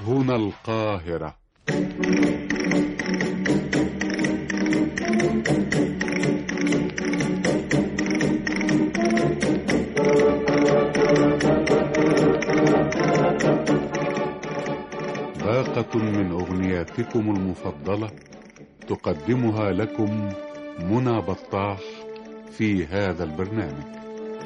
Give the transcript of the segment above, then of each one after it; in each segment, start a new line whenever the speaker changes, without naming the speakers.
هنا القاهرة. باقة من أغنياتكم المفضلة تقدمها لكم منى بطاح في هذا البرنامج.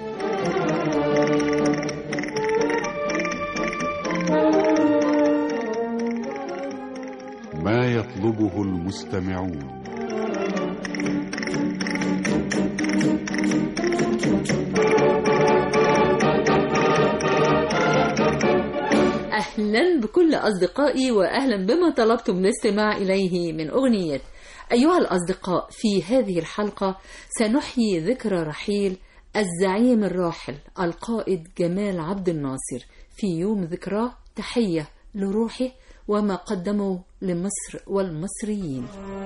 ما يطلبه المستمعون.
أهلا بكل أصدقائي وأهلا بما طلبتم الاستماع إليه من أغنية. أيها الأصدقاء، في هذه الحلقة سنحيي ذكرى رحيل الزعيم الراحل القائد جمال عبد الناصر في يوم ذكراه. تحية لروحه وما قدمه لمصر والمصريين.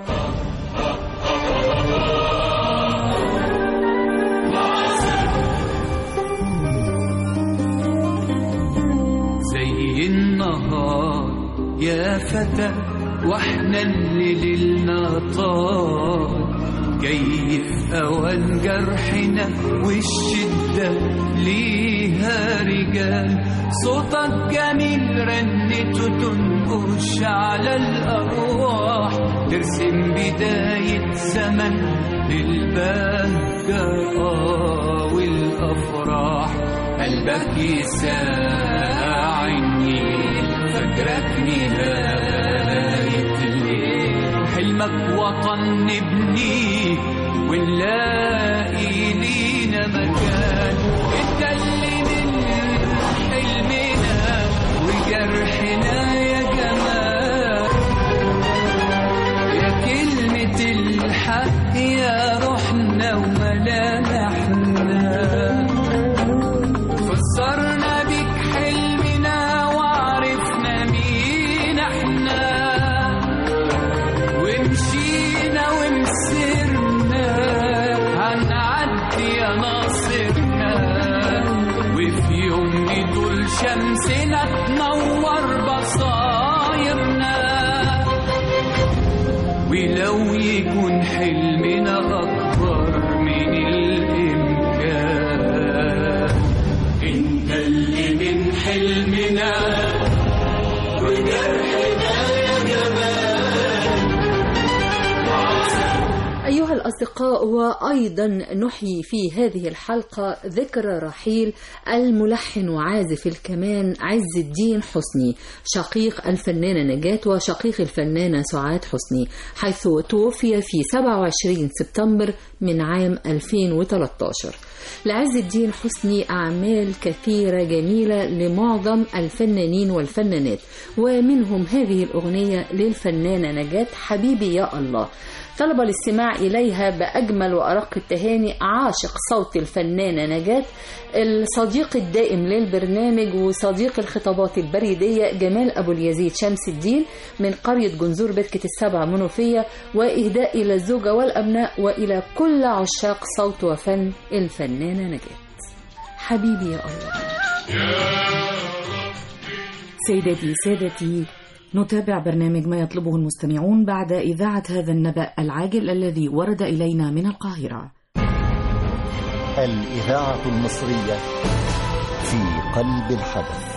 زي النهار يا فتى واحنا اللي ليلنا طال، جاي في اوان جرحنا والشدة ليها رجال. صوتك جميل رنته تنقش على الأرواح، ترسم بداية زمن للبهجة والأفراح. قلبك يساعني فكرك نهاية الليل، حلمك وطن نبنيه ونلاقي لينا مكان. انت اللي من حلمنا وجرحنا يا جمال، يا كلمة الحق يا روحنا وملامحنا. فسرنا بيك حلمنا وعرفنا مين احنا، ومشينا ومسرنا هنعدي يا ناصرنا. وفي يوم طول شمسنا تنور بصايرنا، ولو يكون حلمنا أكبر من الإمكان. انت اللي من حلمنا وجرحنا يا جمال.
أيها الأصدقاء، وأيضا نحيي في هذه الحلقة ذكرى رحيل الملحن وعازف الكمان عز الدين حسني، شقيق الفنانة نجاة وشقيق الفنانة سعاد حسني، حيث توفي في 27 سبتمبر من عام 2013. لعز الدين حسني أعمال كثيرة جميلة لمعظم الفنانين والفنانات، ومنهم هذه الأغنية للفنانة نجاة حبيبي يا الله. طلب الاستماع إليها بأجمل وأرق التهاني عاشق صوت الفنانة نجاة، الصديق الدائم للبرنامج وصديق الخطابات البريدية جمال أبو اليزيد شمس الدين من قرية جنزور بركة السبع منوفية، وإهداء إلى الزوجة والأبناء وإلى كل عشاق صوت وفن الفنانة نجاة. حبيبي يا الله.
سيداتي سادتي، نتابع برنامج ما يطلبه المستمعون بعد إذاعة هذا النبأ العاجل الذي ورد إلينا من القاهرة.
الإذاعة المصرية في قلب الحدث.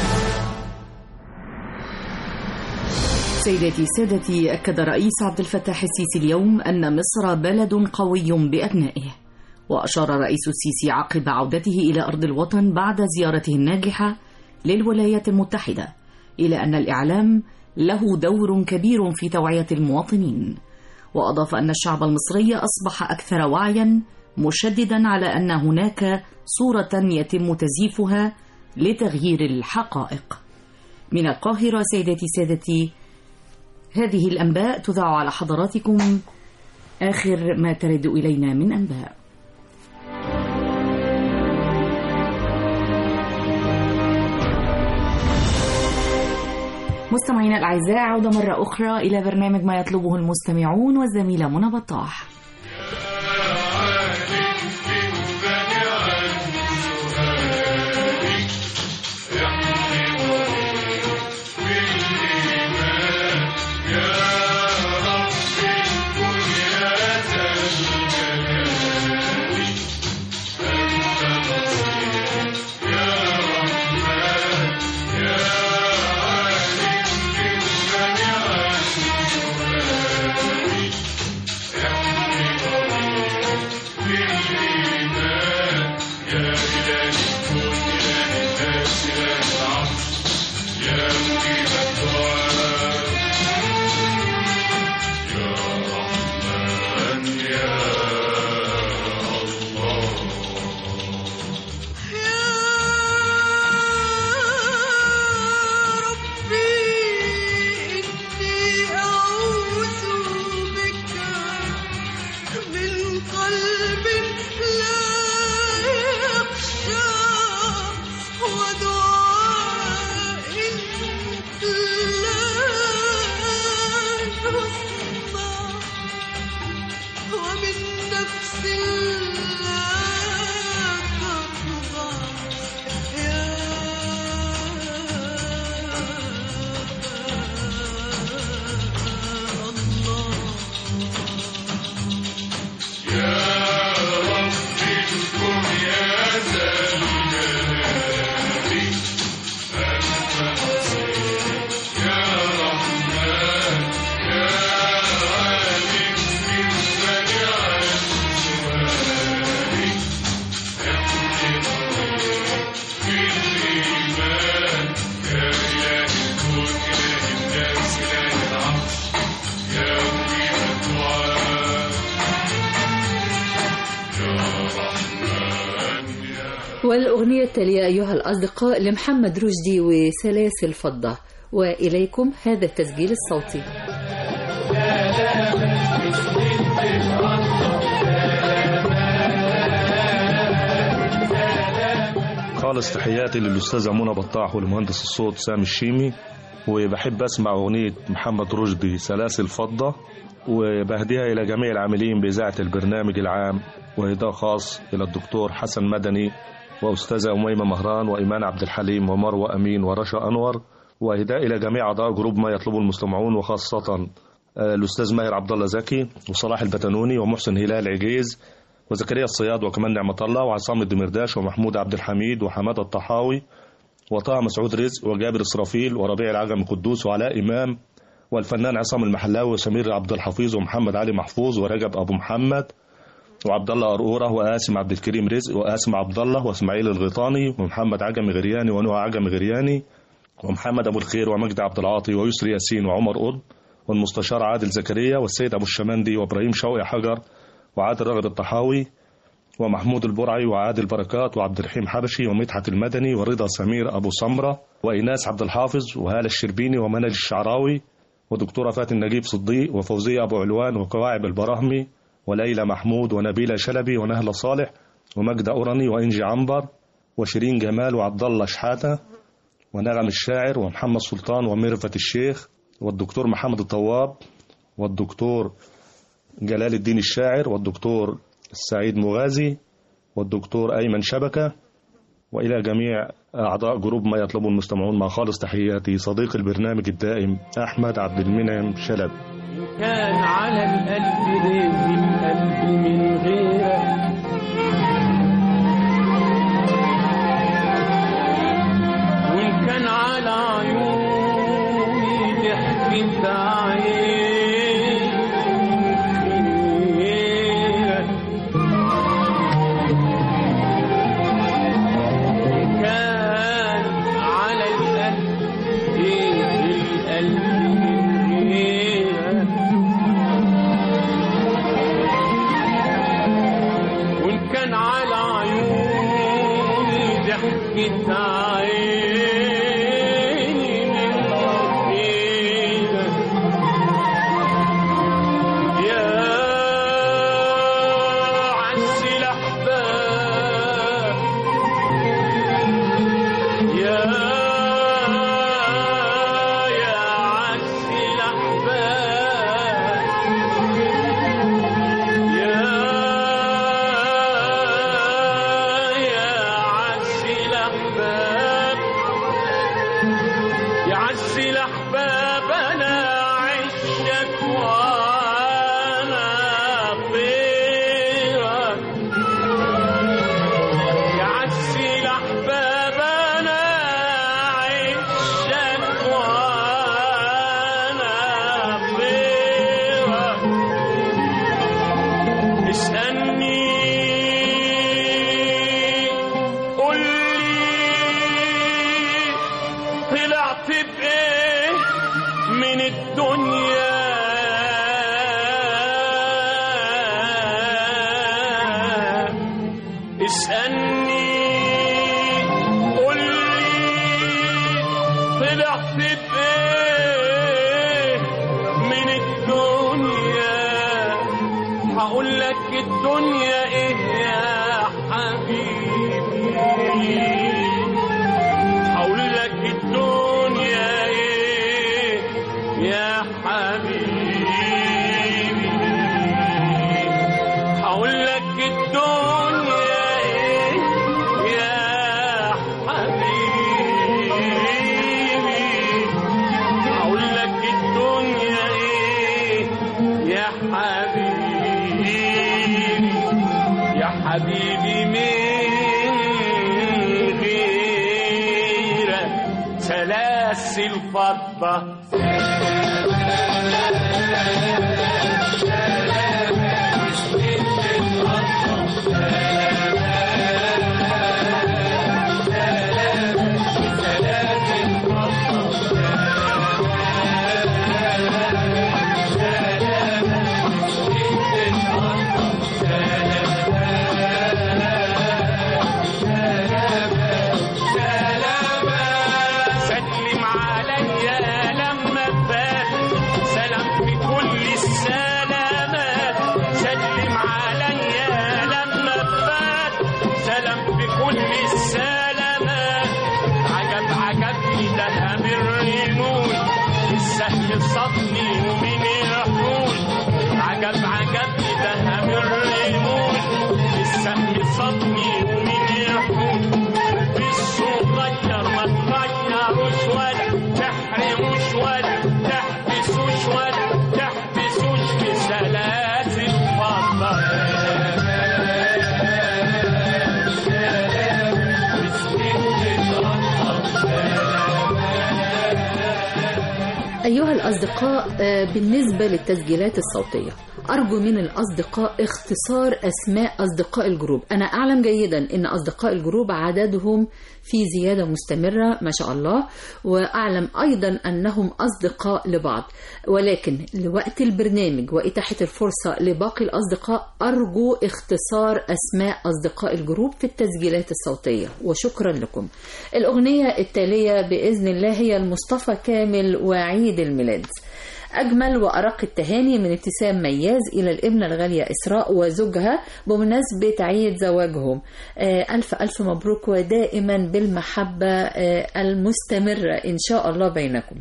سيداتي سادتي، أكد الرئيس عبد الفتاح السيسي اليوم أن مصر بلد قوي بأبنائه. وأشار الرئيس السيسي عقب عودته إلى أرض الوطن بعد زيارته الناجحة للولايات المتحدة إلى أن الإعلام له دور كبير في توعية المواطنين. وأضاف أن الشعب المصري أصبح أكثر وعيا، مشددا على أن هناك صورة يتم تزييفها لتغيير الحقائق. من القاهرة سيداتي سادتي، هذه الأنباء تذاع على حضراتكم آخر ما ترد إلينا من أنباء. مستمعينا الأعزاء، عودة مرة أخرى إلى برنامج ما يطلبه المستمعون والزميلة منى بطاح.
والأغنية التالية أيها الأصدقاء لمحمد رشدي وسلاسل فضة، وإليكم هذا التسجيل الصوتي.
خالص تحياتي للأستاذة منى بطاح والمهندس الصوت سامي الشيمي، وبحب أسمع أغنية محمد رشدي سلاسل فضة، وبهديها إلى جميع العاملين بإذاعة البرنامج العام، وإهداء خاص إلى الدكتور حسن مدني وأستاذة أميمة مهران وإيمان عبد الحليم ومروة أمين ورشا أنور، وإهداء إلى جميع أعضاء جروب ما يطلبه المستمعون، وخاصة الأستاذ ماهر عبد الله زكي وصلاح البتنوني ومحسن هلال عجيز وزكريا الصياد وكمان نعمة الله وعصام الدمرداش ومحمود عبد الحميد وحمادة الطحاوي وطه مسعود رزق وجابر إسرافيل وربيع العجمي قدوس وعلاء إمام والفنان عصام المحلاوي وسمير عبد الحفيظ ومحمد علي محفوظ ورجب أبو محمد وعبد الله قرقورة وقاسم عبد الكريم رزق وقاسم عبد الله واسماعيل الغيطاني ومحمد عجمي غرياني ونوح عجمي غرياني ومحمد أبو الخير ومجد عبد العاطي ويسري ياسين وعمر قطب والمستشار عادل زكريا والسيد أبو الشمندي وإبراهيم شوقي حجر وعادل رغد الطحاوي ومحمود البرعي وعادل بركات وعبد الرحيم حبشي ومدحت المدني ورضا سمير أبو سمرة وإيناس عبد الحافظ وهالة الشربيني ومنال الشعراوي ودكتورة فاتن نجيب صديق وفوزية أبو علوان وكواعب البراهمي وليلى محمود ونبيلة شلبي ونهلة صالح ومجدة أوراني وإنجي عنبر وشيرين جمال وعبد الله شحاتة ونغم الشاعر ومحمد سلطان وميرفت الشيخ والدكتور محمد الطواب والدكتور جلال الدين الشاعر والدكتور السعيد مغازي والدكتور أيمن شبكة، وإلى جميع أعضاء جروب ما يطلبه المستمعون مع خالص تحياتي صديق البرنامج الدائم أحمد عبد المنعم شلبي.
كان على القلب غير القلب من غيرك، وإن كان على عيوني ضحكت عيني
حبيبي من غيرك سلاسل فضة.
السهم صدني ومن يحول عجب عجبني دهب الرمول السهم صدني ومن يحول بالصغير ما تغيروش ولا تحرموش ولا تحبسوش ولا تحبسوش في سلاسل فضة.
أيها الأصدقاء، بالنسبة للتسجيلات الصوتية أرجو من الأصدقاء اختصار أسماء أصدقاء الجروب. أنا أعلم جيدا أن أصدقاء الجروب عددهم في زيادة مستمرة ما شاء الله، وأعلم أيضا أنهم أصدقاء لبعض، ولكن لوقت البرنامج وإتاحة الفرصة لباقي الأصدقاء أرجو اختصار أسماء أصدقاء الجروب في التسجيلات الصوتية، وشكرا لكم. الأغنية التالية بإذن الله هي المصطفى كامل وعيد الميلاد. أجمل وأرق التهاني من ابتسام مياز إلى الابنة الغالية إسراء وزوجها بمناسبة عيد زواجهم. ألف ألف مبروك، ودائما بالمحبة المستمرة إن شاء الله بينكم.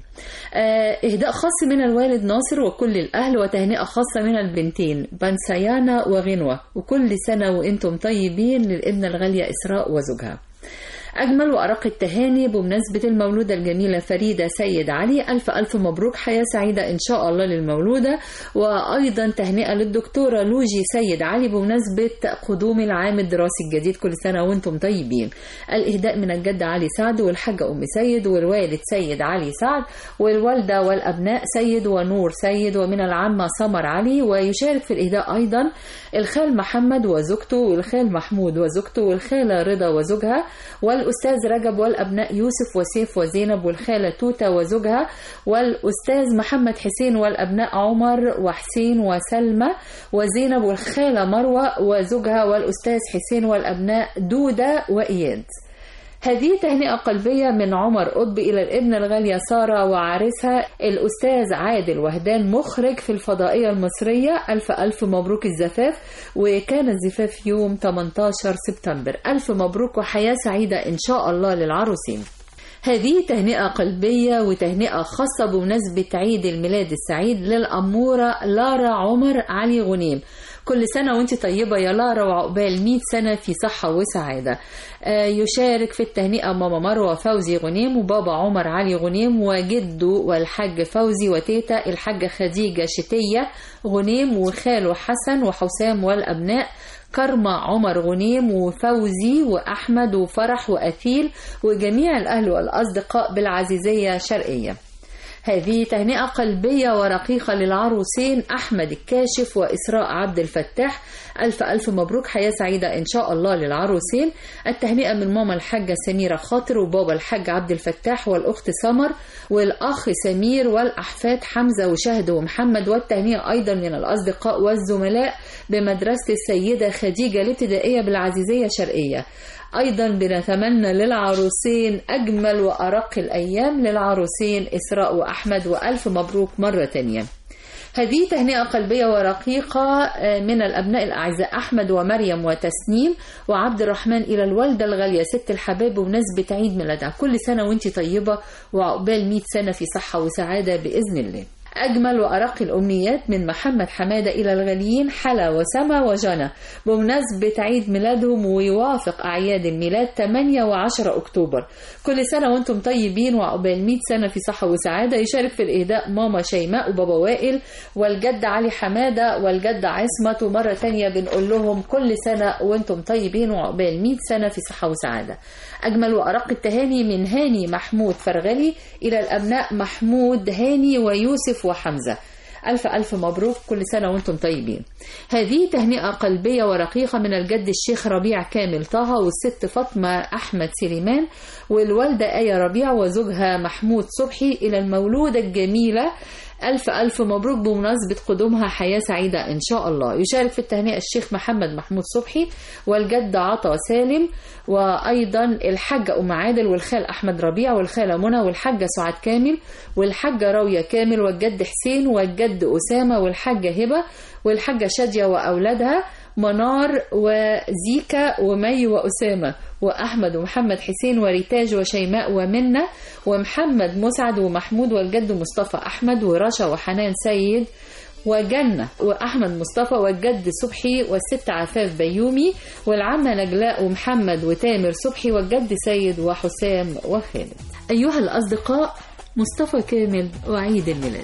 إهداء خاص من الوالد ناصر وكل الأهل، وتهنئة خاصة من البنتين بنسيانا وغنوة، وكل سنة وإنتم طيبين للابنة الغالية إسراء وزوجها. أجمل وأرق التهاني بمناسبة المولودة الجميلة فريدة سيد علي، ألف ألف مبروك، حياة سعيدة إن شاء الله للمولودة. وأيضا تهنئة للدكتورة لوجي سيد علي بمناسبة قدوم العام الدراسي الجديد، كل سنة وانتم طيبين. الإهداء من الجدة علي سعد والحاجة أم سيد والوالد سيد علي سعد والوالدة والأبناء سيد ونور سيد، ومن العمة سمر علي. ويشارك في الإهداء أيضا الخال محمد وزوجته والخال محمود وزوجته والخالة رضا وزوجها والأستاذ رجب والأبناء يوسف وسيف وزينب والخالة توتة وزوجها والأستاذ محمد حسين والأبناء عمر وحسين وسلمى وزينب والخالة مروة وزوجها والأستاذ حسين والأبناء دودة وإياد. هذه تهنئة قلبية من عمر قطب إلى الابنة الغالية سارة وعريسها الأستاذ عادل وهدان مخرج في الفضائية المصرية. ألف ألف مبروك الزفاف، وكان الزفاف يوم 18 سبتمبر. ألف مبروك وحياة سعيدة إن شاء الله للعروسين. هذه تهنئة قلبية وتهنئة خاصة بمناسبة عيد الميلاد السعيد للأمورة لارا عمر علي غنيم. كل سنة وانت طيبة يا لارا، وعقبال 100 سنة في صحة وسعادة. يشارك في التهنئة ماما مروة فوزي غنيم وبابا عمر علي غنيم وجده والحاج فوزي وتيتا الحاجة خديجة شتية غنيم وخاله حسن وحسام والأبناء كرمة عمر غنيم وفوزي وأحمد وفرح وأثيل وجميع الأهل والأصدقاء بالعزيزية شرقية. هذه تهنئة قلبية ورقيقة للعروسين أحمد الكاشف وإسراء عبد الفتاح. ألف ألف مبروك، حياة سعيدة إن شاء الله للعروسين. التهنئة من ماما الحاجة سميرة خاطر وبابا الحاج عبد الفتاح والأخت سمر والأخ سمير والأحفاد حمزة وشهد ومحمد. والتهنئة أيضا من الأصدقاء والزملاء بمدرسة السيدة خديجة الابتدائية بالعزيزية شرقية. أيضا بنتمنى للعروسين أجمل وأرق الأيام للعروسين إسراء وأحمد، وألف مبروك مرة تانية. هذه تهنئة قلبية ورقيقة من الأبناء الأعزاء أحمد ومريم وتسنيم وعبد الرحمن إلى الوالدة الغالية ست الحباب بمناسبة عيد ميلادها. كل سنة وانت طيبة وعقبال 100 سنة في صحة وسعادة بإذن الله. أجمل وأرق الأمنيات من محمد حمادة إلى الغاليين حلا وسما وجنى بمناسبة عيد ميلادهم، ويوافق أعياد الميلاد 8 و10 أكتوبر. كل سنة وأنتم طيبين وعقبال 100 سنة في صحة وسعادة. يشارك في الإهداء ماما شيماء وبابا وائل والجد علي حمادة والجد عصمت. ومرة تانية بنقول لهم كل سنة وأنتم طيبين وعقبال 100 سنة في صحة وسعادة. أجمل وأرق التهاني من هاني محمود فرغلي إلى الأبناء محمود هاني ويوسف وحمزة. ألف ألف مبروك، كل سنة وانتم طيبين. هذه تهنئة قلبية ورقيقة من الجد الشيخ ربيع كامل طه والست فاطمة أحمد سليمان والوالدة آية ربيع وزوجها محمود صبحي إلى المولودة الجميلة. ألف ألف مبروك بمناسبة قدومها، حياة سعيدة إن شاء الله. يشارك في التهنئة الشيخ محمد محمود صبحي والجد عطا سالم، وأيضا الحاجة أم عادل والخال أحمد ربيع والخالة منى والحاجة سعاد كامل والحاجة راوية كامل والجد حسين والجد أسامة والحاجة هبة والحاجة شادية وأولادها. منار وزيكا ومي وأسامة وأحمد ومحمد حسين وريتاج وشيماء ومنة ومحمد مسعد ومحمود والجد مصطفى أحمد ورشا وحنان سيد وجنة وأحمد مصطفى والجد صبحي والست عفاف بيومي والعمة نجلاء ومحمد وتامر صبحي والجد سيد وحسام وخالد. أيها الأصدقاء، مصطفى كامل وعيد الميلاد.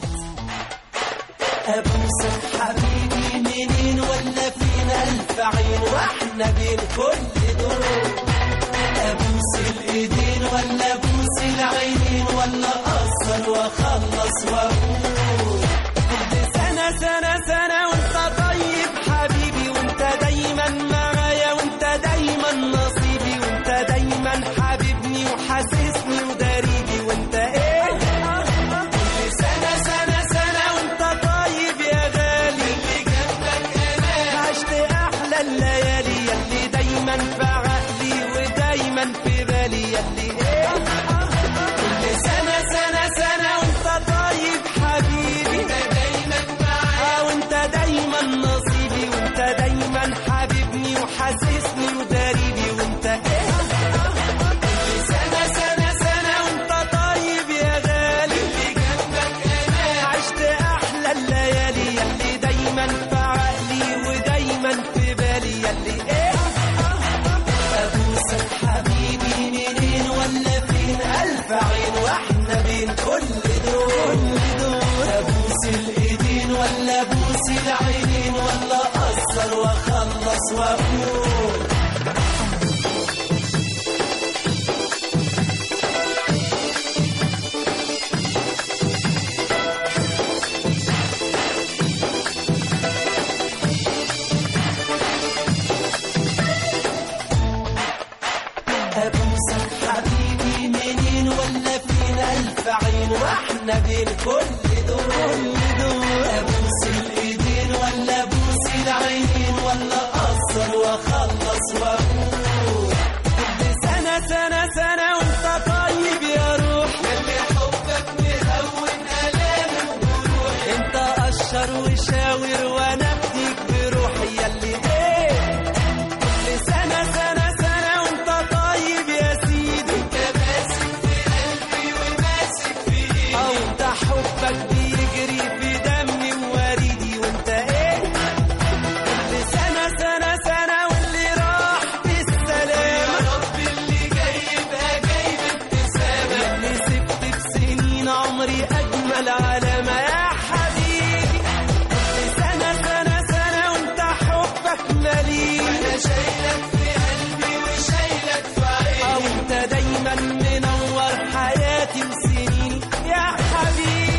أبوسك حبيبي منين ولا فينا ألف عين وإحنا بين كل دور. أبوس الإيدين ولا أبوس العينين ولا أقصر وأخلص وأقول كل سنة سنة سنة وأنت طيب حبيبي وأنت دايما معايا وأنت دايما نصيبي وأنت دايما حبيبني وحاسسني وداريبي وأنت إيه كل سنة سنة سنة وأنت طيب يا غالي اللي جنبك أنا عشت أحلى الليالي يلي دايما في عقلي ودايما في بالي يلي إيه كل سنة سنة سنة وأنت طيب حبيبي وأنت دايما معايا وأنت دايما نصيبي وأنت دايما حبيبني وحاسسني وداريبي وأنت إيه كل سنة سنة سنة وأنت طيب يا غالي اللي جنبك أنا عشت أحلى الليالي يلي دايما في عقلي ودايما في بالي يلي إيه أبوسك حبيبي منين ولا فين ألف عين وإحنا بين كل دول. أبوس الإيدين ولا أبوس العينين ولا أقصر وأخلص وأقول أبوسك حبيبي منين ولا فين ألف عين وإحنا بين كل دول. أبوس الإيدين ولا أبوس العينين ولا أقصر وأخلص وأقول كل سنة سنة سنة وأنت طيب يا روح يلي حبك مهون ألامي وجروحي أنت قشر وشاور وأنا بديك بروحي يلي إيه كل سنة سنة سنة وأنت طيب يا سيدي أنت ماسك في قلبي وماسك في إيدي أو أنت حبك بيجري في دمي ووريدي وأنت إيه كل سنة سنة سنة واللي راح بالسلامة يا رب اللي جاي يبقى جاي بابتسامة اللي سبت بسنين عمري أجمل علامة يا حبيبي كل سنة سنة سنة وأنت حبك مليء وأنا شايلك في قلبي وشايلك في عيني أو أنت دايما منور حياتي وسنيني يا حبيبي.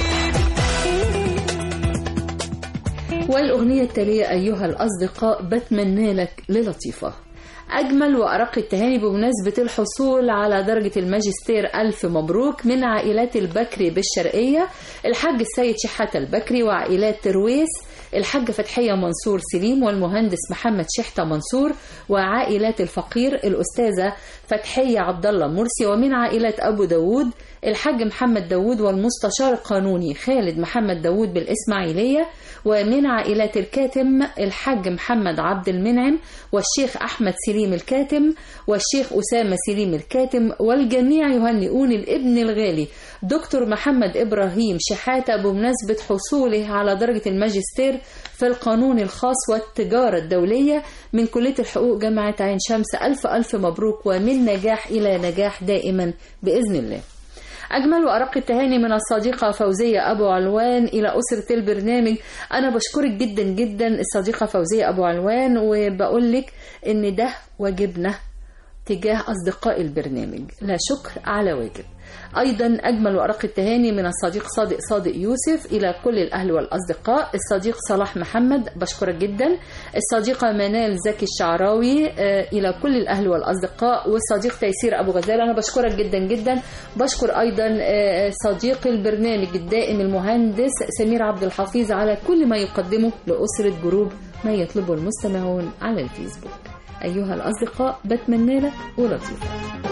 والأغنية التالية أيها الأصدقاء بتمنى لك للطيفة. أجمل وأرق التهاني بمناسبة الحصول على درجة الماجستير ألف مبروك من عائلات البكري بالشرقية الحاج السيد شحاتة البكري وعائلات ترويس الحاج فتحية منصور سليم والمهندس محمد شحتة منصور وعائلات الفقير الأستاذة فتحية عبد الله مرسي ومن عائلات أبو داود الحاج محمد داود والمستشار القانوني خالد محمد داود بالإسماعيلية ومن عائلات الكاتم الحاج محمد عبد المنعم والشيخ أحمد سليم الكاتم والشيخ أسامة سليم الكاتم والجميع يهنئون الابن الغالي دكتور محمد إبراهيم شحاتة بمناسبة حصوله على درجة الماجستير في القانون الخاص والتجارة الدولية من كلية الحقوق جامعة عين شمس. ألف ألف مبروك ومن نجاح إلى نجاح دائما بإذن الله. أجمل وأرق التهاني من الصديقة فوزية أبو علوان إلى أسرة البرنامج. أنا بشكرك جدا جدا الصديقة فوزية أبو علوان وبقول لك إن ده واجبنا تجاه أصدقاء البرنامج، لا شكر على واجب. أيضا أجمل وأرق التهاني من الصديق صادق يوسف إلى كل الأهل والأصدقاء. الصديق صلاح محمد بشكرك جدا. الصديقة منال زكي الشعراوي إلى كل الأهل والأصدقاء. والصديق تيسير أبو غزال أنا بشكرك جدا جدا. بشكر أيضا صديق البرنامج الدائم المهندس سمير عبد الحفيظ على كل ما يقدمه لأسرة جروب ما يطلبه المستمعون على الفيسبوك. أيها الأصدقاء بتمنى لك ولطيفة.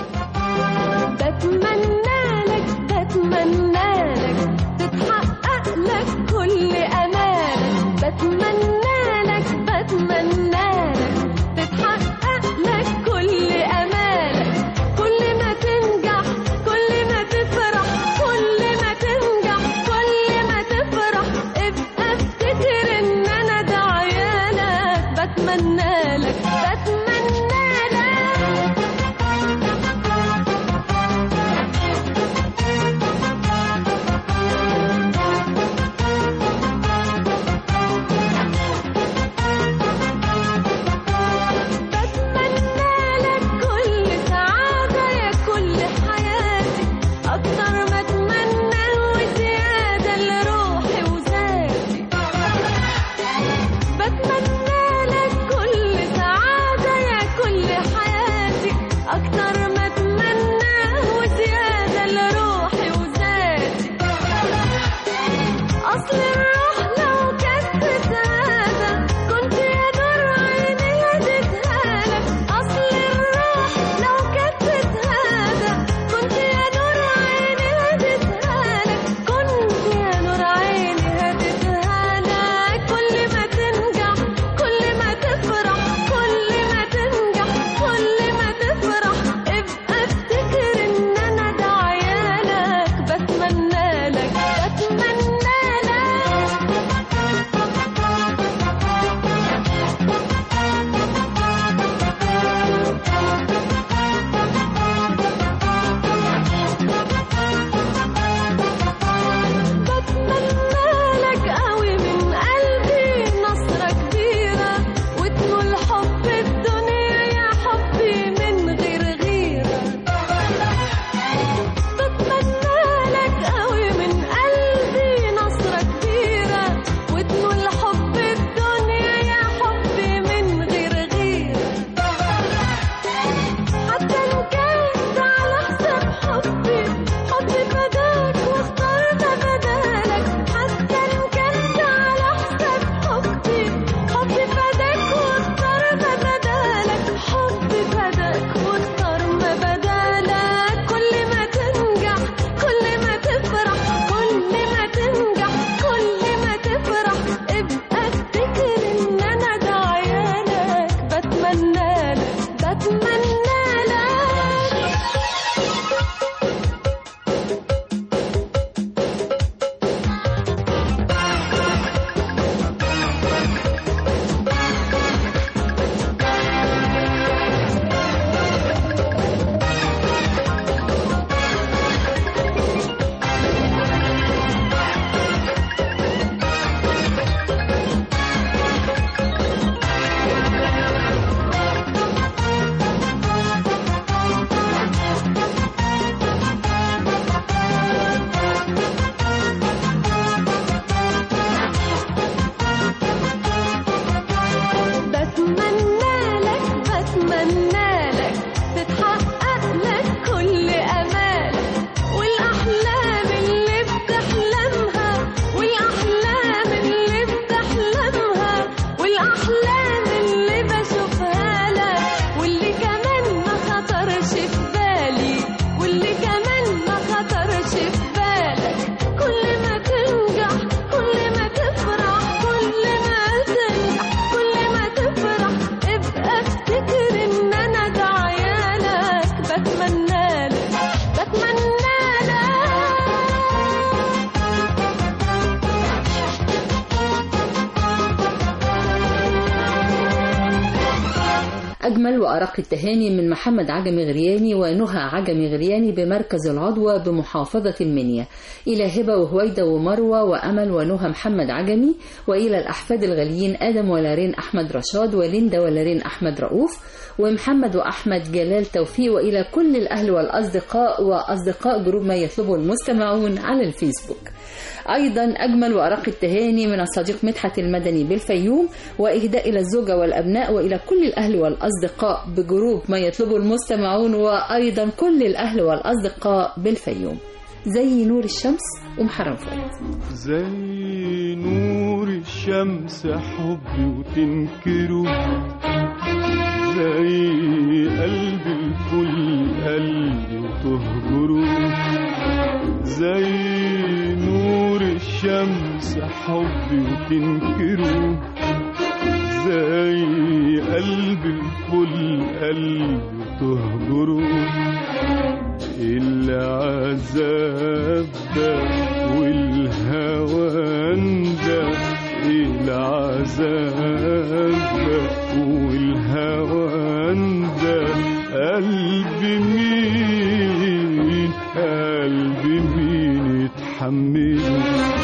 بتمنى لك تتحقق لك كل أمالك. بتمنى لك
أجمل وأرق التهاني من محمد عجمي غرياني ونهى عجمي غرياني بمركز العضوة بمحافظة المنيا، إلى هبة وهويدة ومروة وأمل ونهى محمد عجمي، وإلى الأحفاد الغاليين آدم ولارين أحمد رشاد وليندا ولارين أحمد رؤوف ومحمد وأحمد جلال توفيق، وإلى كل الأهل والأصدقاء وأصدقاء جروب ما يطلبه المستمعون على الفيسبوك. أيضا أجمل وأرق التهاني من الصديق مدحت المدني بالفيوم، وإهداء إلى الزوجة والأبناء وإلى كل الأهل والأصدقاء بجروب ما يطلبه المستمعون، وأيضا كل الأهل والأصدقاء بالفيوم. زي نور الشمس ومحرم فؤاد.
زي نور الشمس حبي وتنكره، زي قلبي الكل قلبي وتهجره، زي نور الشمس حبي وتنكره، زي قلبي الكل قلبي وتهجره. العذاب ده والهوان ده، العذاب ده والهوان ده، قلبي مين قلبي مين يتحمله.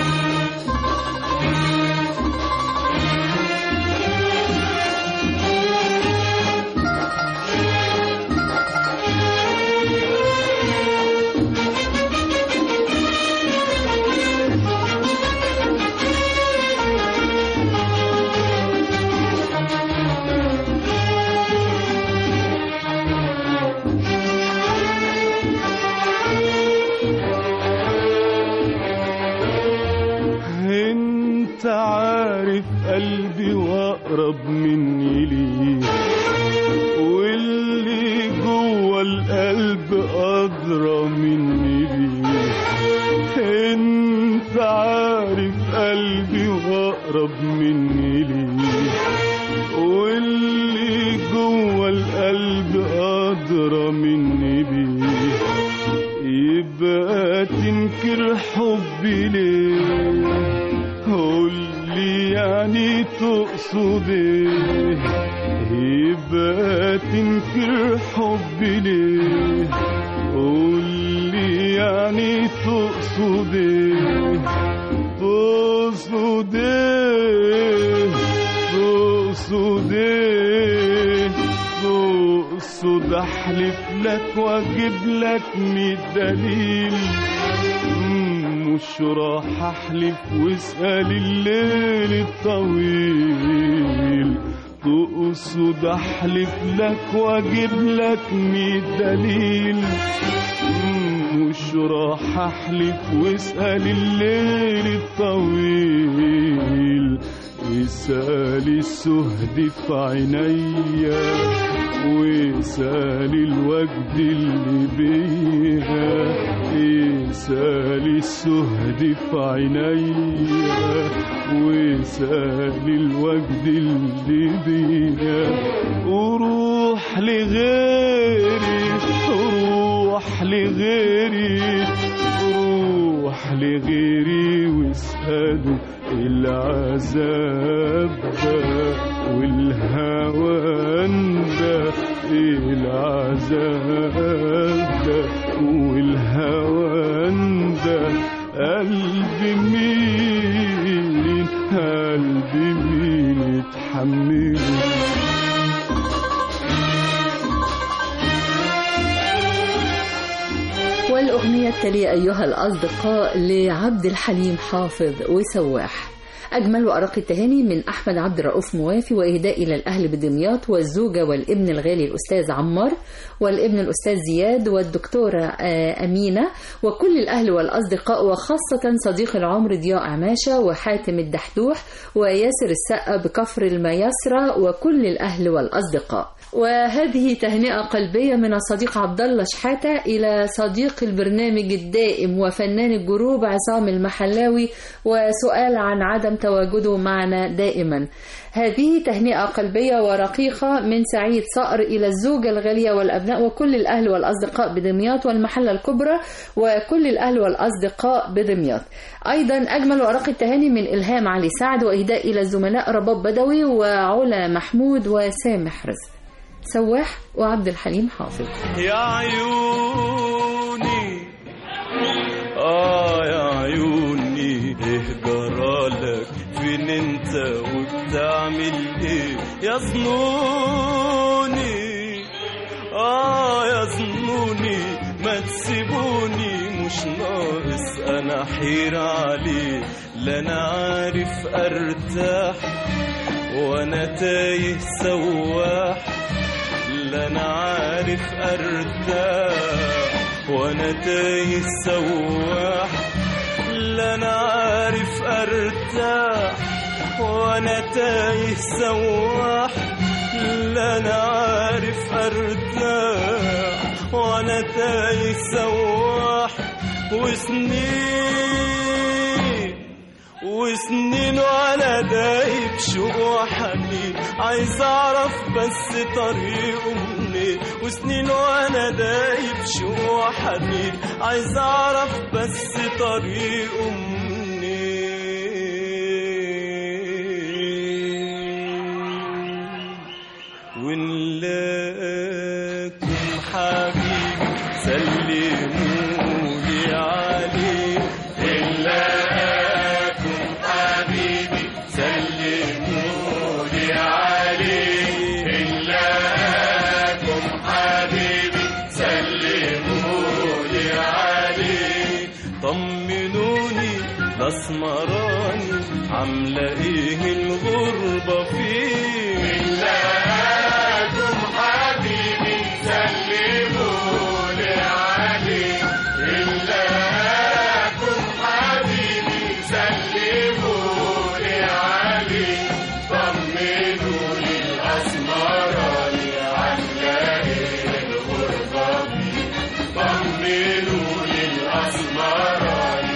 انت عارف قلبي واقرب مني ليه، واللي جوه القلب ادرى مني ليه. انت عارف قلبي واقرب مني ليه، واللي جوه القلب ادرى مني بيه. يبقى تنكر حبي ليه؟ قولي يعني تقصد ايه؟ يبقى تنكر حبي ليه؟ قولي يعني تقصد ايه؟ تقصد ايه؟ تقصد ايه؟ تقصد احلف لك واجيب لك 100 دليل، مش راح احلف واسأل الليل الطويل. تقصد احلف لك واجيب لك 100 دليل، مش راح احلف واسأل الليل الطويل. اسأل السهد في عينيا واسأل الوجد اللي بيها، اسأل السهد في عينيا واسأل الوجد اللي بيها. وروح لغيري روح لغيري روح لغيري واسأله العذاب ده والهوان ده، العذاب ده والهوان ده. قلبي مين قلبي مين يتحمله.
والأغنية التالية أيها الأصدقاء لعبد الحليم حافظ وسواح. أجمل وأرق التهاني من أحمد عبد الرؤوف موافي، وإهداء إلى الأهل بدمياط والزوجة والابن الغالي الأستاذ عمار والابن الأستاذ زياد والدكتورة أمينة وكل الأهل والأصدقاء، وخاصة صديق العمر ضياء عماشة وحاتم الدحدوح وياسر السقا بكفر الميسرة وكل الأهل والأصدقاء. وهذه تهنئة قلبية من الصديق عبد الله شحاتة إلى صديق البرنامج الدائم وفنان الجروب عصام المحلاوي، وسؤال عن عدم تواجده معنا دائما. هذه تهنئة قلبية ورقيقة من سعيد صقر إلى الزوجة الغالية والأبناء وكل الأهل والأصدقاء بدمياط والمحلة الكبرى وكل الأهل والأصدقاء بدمياط. أيضا أجمل وأرق التهاني من إلهام علي سعد، وإهداء إلى الزملاء رباب بدوي وعلا محمود وسامح رزق. سواح وعبد الحليم حافظ.
يا عيوني يا عيوني ايه جرالك فين انت وبتعمل ايه يا ظنوني يا ظنوني ما تسيبوني مش ناقص انا حير عليه لا انا عارف ارتاح وانا تايه سواح لا انا عارف ارتاح وانا تايه سواح لا انا عارف ارتاح وانا تايه سواح لا انا عارف ارتاح وانا تايه سواح وسنين وانا دايب شوق وحنين عايز اعرف بس طريقه منين وسنين وانا دايب شوق وحنين عايز اعرف بس طريقه منين ونلاقيكم حبيبي سلمولي عليه الاسمراني عامله ايه الغربه فيه
إلاكم حبيبي سلموا لي عليه إلاكم حبيبي سلموا لي عليه طمنوا لي الاسمراني عامله ايه الغربه فيه طمنوا لي الاسمراني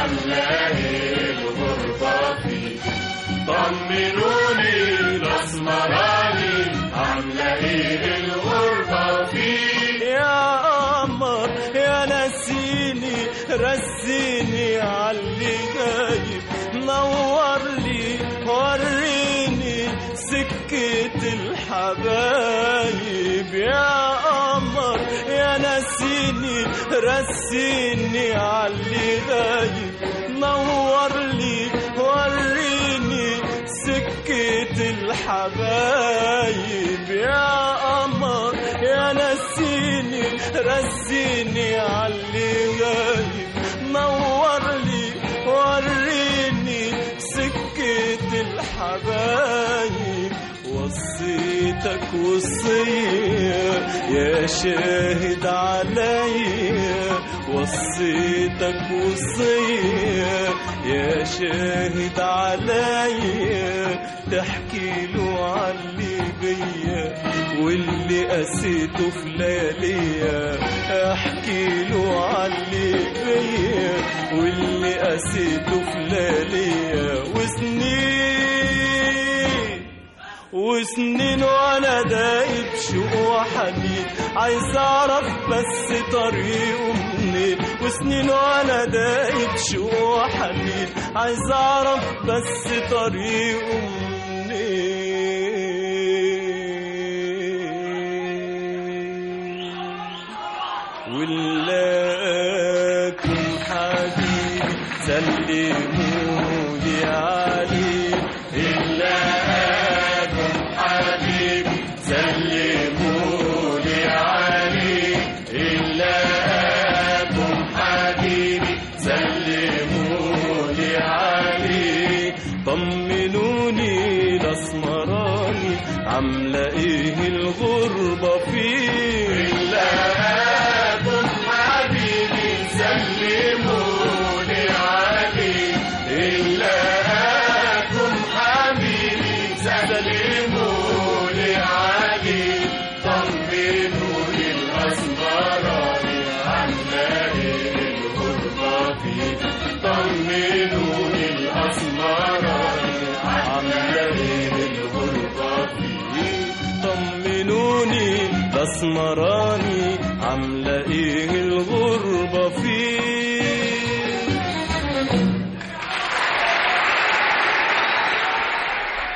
طمنوني الاسمراني عامله ايه الغربه فيه
يا قمر يا نسيني رسيني عاللي جايب نور لي وريني سكة الحبايب يا قمر يا نسيني رسيني عاللي غايب نور لي وريني سكة الحبايب يا قمر يا نسيني رسيني عاللي غايب نور لي وريني سكة الحبايب وصيتك وصية يا شاهد عليا وصيتك وصية يا شاهد عليا تحكي له عاللي بيا واللي قسيته في لياليا احكي له عاللي بيا واللي قسيته في لياليا وسنين وانا دايب شوق وحنين عايز اعرف بس طريقه منين وسنين وانا دايب شوق وحنين عايز اعرف بس طريقه منين ولاكم حبيبي سلمولي عليه
سلمولي عليه إلاكم حبيبي سلمولي عليه
طمنوني الاسمراني عامله ايه الغربه فيه
إلاكم حبيبي سلمولي عليه إلاكم حبيبي سلمولي عليه طمنوا لي الاسمراني عامله ايه الغربه فيه طمنوا لي الاسمراني عامله ايه الغربه فيه
طمنوني الاسمراني عامله ايه الغربه فيه.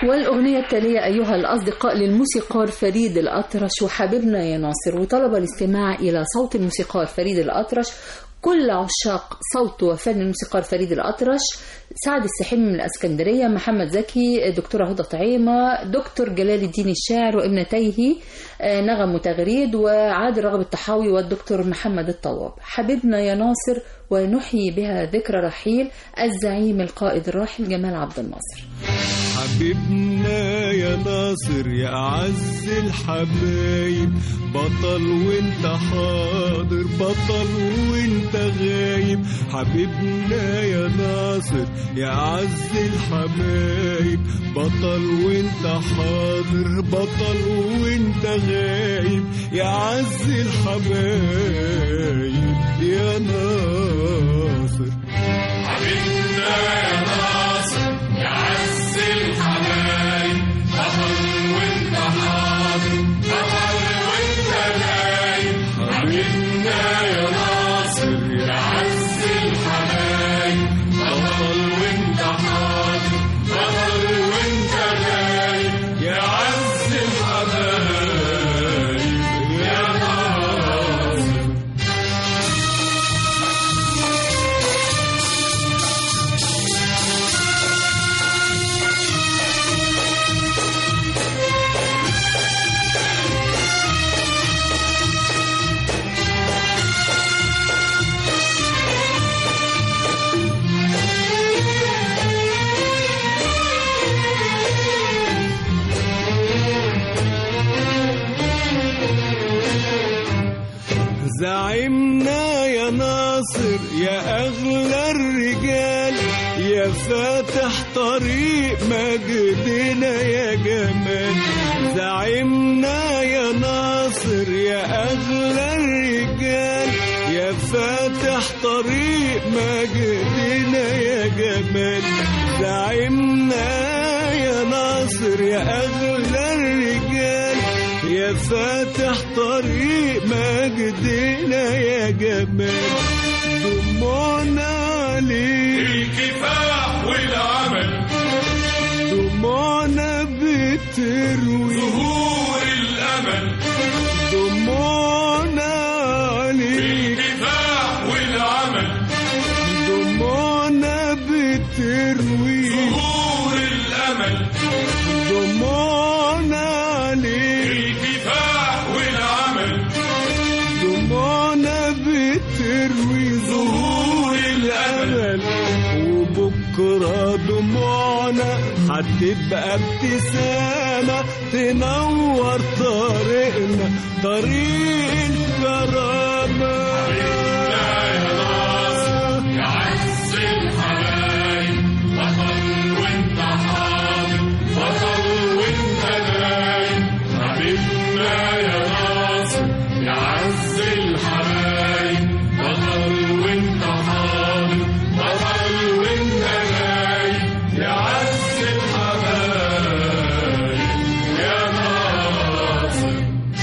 والأغنية التالية أيها الأصدقاء للموسيقار فريد الأطرش وحبيبنا يا ناصر، وطلب الاستماع إلى صوت الموسيقار فريد الأطرش. كل عشاق صوت وفن الموسيقار فريد الأطرش، سعد السحيمي من الإسكندرية، محمد زكي، دكتورة هدى طعيمة، دكتور جلال الدين الشاعر وابنتيه نغم متغريد وعادل رغب الطحاوي والدكتور محمد الطواب. حبيبنا يا ناصر ونحيي بها ذكرى رحيل الزعيم القائد الراحل جمال عبد الناصر.
حبيبنا يا ناصر يا أعز الحبايب، بطل وانت حاضر، بطل وانت غايب. حبيبنا يا ناصر يا أعز الحبايب، بطل وانت حاضر، بطل وانت غايب. يا أعز الحبايب يا ناصر.
حبيبنا يا ناصر يا عز الحبايب، بطل وانت حاضر، بطل وانت غايب. حبيبنا يا ناصر يا عز الحبايب، بطل وانت حاضر، بطل وانت غايب. يا عز الحبايب يا ناصر.
زعيمنا يا ناصر يا أغلى الرجال، يا فاتح طريق مجدنا يا جمال. زعيمنا يا ناصر يا أغلى الرجال، يا فاتح طريق مجدنا يا جمال. زعيمنا يا ناصر يا أغلى الرجال، يا فاتح طريق مجدنا يا جمال. دموعنا عليك
الكفاح والعمل،
دموعنا بتروي
ظهور الأمل.
دموعنا عليك
الكفاح والعمل،
دموعنا بتروي
ظهور الأمل.
دموعنا عليك
الكفاح والعمل،
دموعنا بتروي ظهور الأمل. وبكرة دموعنا هتبقى ابتسامة تنور طريقنا، طريق الكرامة.
حبيبنا يا ناصر يا عز الحبايب، بطل وانت حاضر، بطل وانت غايب. حبيبنا يا ناصر يا عز الحبايب، بطل وانت حاضر، بطل وانت غايب. يا عز الحبايب يا ناصر.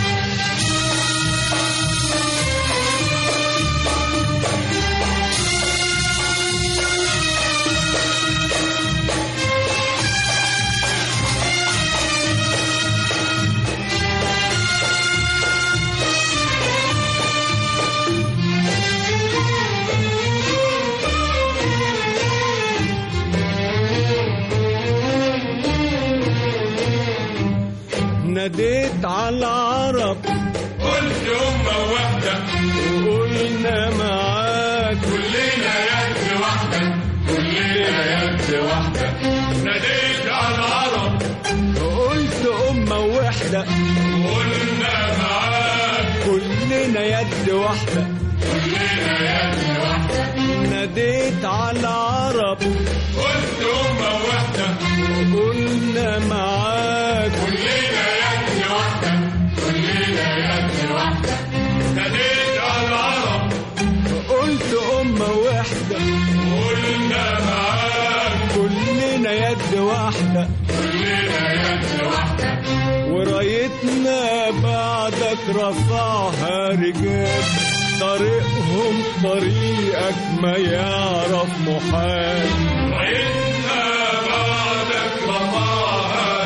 ناديت على العرب
قلت أمة واحدة،
وقلنا معاك
كلنا يد واحدة، كلنا يد واحدة. ناديت على العرب
قلت أمة واحدة،
قلنا معاك
كلنا يد واحدة،
كلنا يد واحدة.
ناديت على العرب
قلت أمة واحدة،
قلنا معاك
كلنا يد واحدة، كلنا يد واحدة. ناديت على العرب
قلت أمة واحدة،
قلنا معاك
كلنا يد واحدة،
كلنا يد واحدة.
ورايتنا بعدك رفعها رجال، طريقهم طريقك ما يعرف محال.
رايتنا بعدك رفعها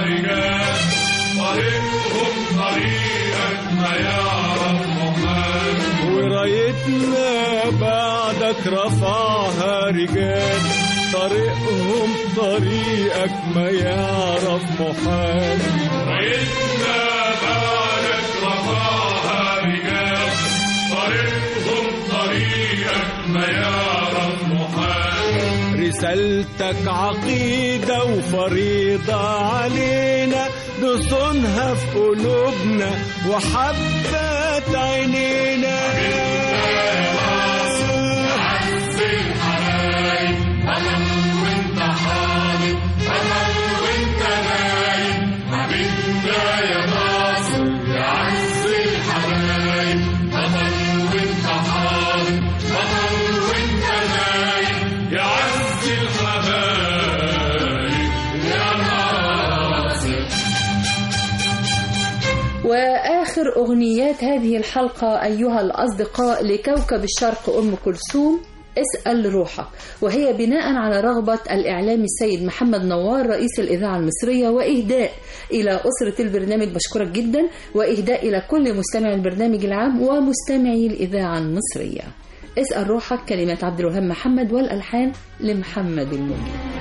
ما يعرف محال.
ورايتنا بعدك رفعها رجال، طريقهم طريقك ما يعرف محال.
رايتنا بعدك رفعها رجال، طريقهم طريقك ما يعرف محال.
رسالتك عقيدة وفريضة علينا، نصونها في قلوبنا وحبت عينينا.
عز الحبايب بطل وانت حاضر، بطل وانت نايم، حبيبنا يا ناصر يا عز الحبايب. بطل وانت حاضر، بطل وانت نايم، يا عز الحبايب يا ناصر.
وآخر أغنيات هذه الحلقة أيها الأصدقاء لكوكب الشرق أم كلثوم، اسأل روحك، وهي بناء على رغبة الإعلامي السيد محمد نوار رئيس الإذاعة المصرية، وإهداء إلى أسرة البرنامج، بشكرك جدا، وإهداء إلى كل مستمع البرنامج العام ومستمعي الإذاعة المصرية. اسأل روحك كلمات عبد الوهاب محمد والألحان لمحمد الموجي.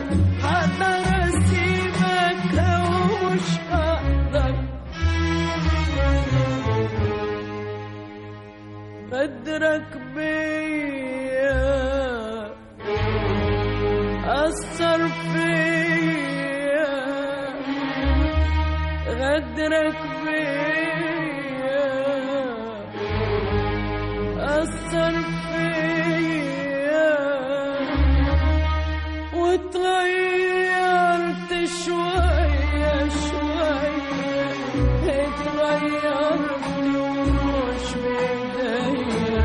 هقدر اسيبك او مش هقدر. غدرك بيا أثر فيا، غدرك بيا أثر فيا، واتغيرت شوية شوية، اتغيرت ومش بإيديا،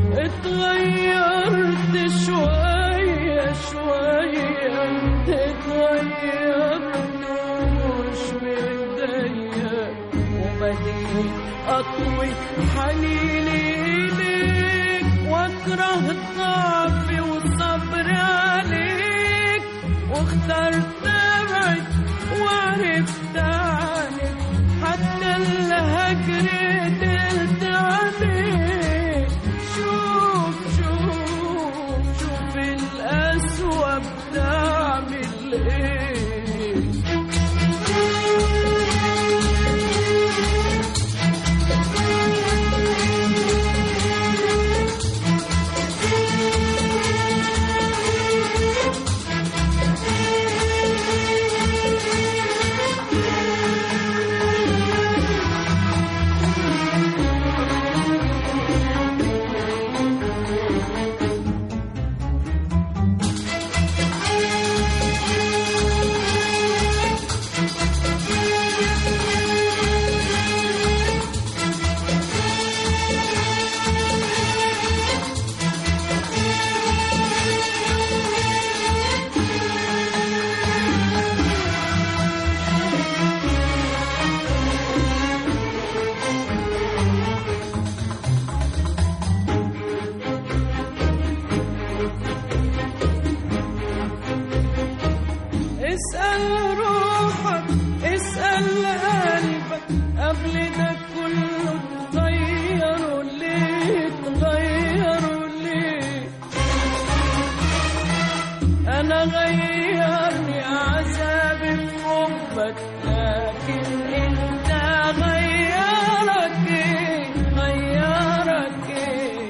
اتغيرت شوية شوية، اتغيرت ومش بإيديا، وبديت أطوي حنيني إليك، واكره ضعفي وصبري عليك، واخترت أبعد وعرفت عنك، حتى الهجر قدرت عليك. شوف شوف شوف القسوة بتعمل ايه. اسأل روحك، اسأل قلبك، قبل ده كله تغيروا ليه، تغيروا ليه. أنا غيرني عذابي في حبك، لكن أنت غيرك إيه، غيرك إيه.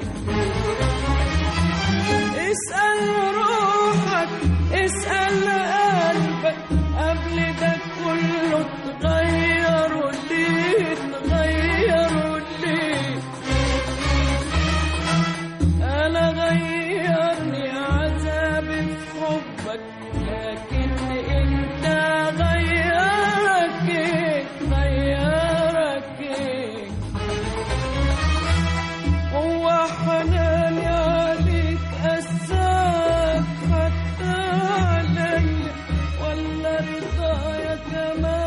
اسأل روحك، اسأل قلبك، قبل ده كله تغيروا ليه، تغيروا ليه. أنا غيرني عذابي في حبك، لكن أنت غيرك إيه، غيرك إيه. هو حناني عليك قساك حتى عليا، ولا رضايا كمان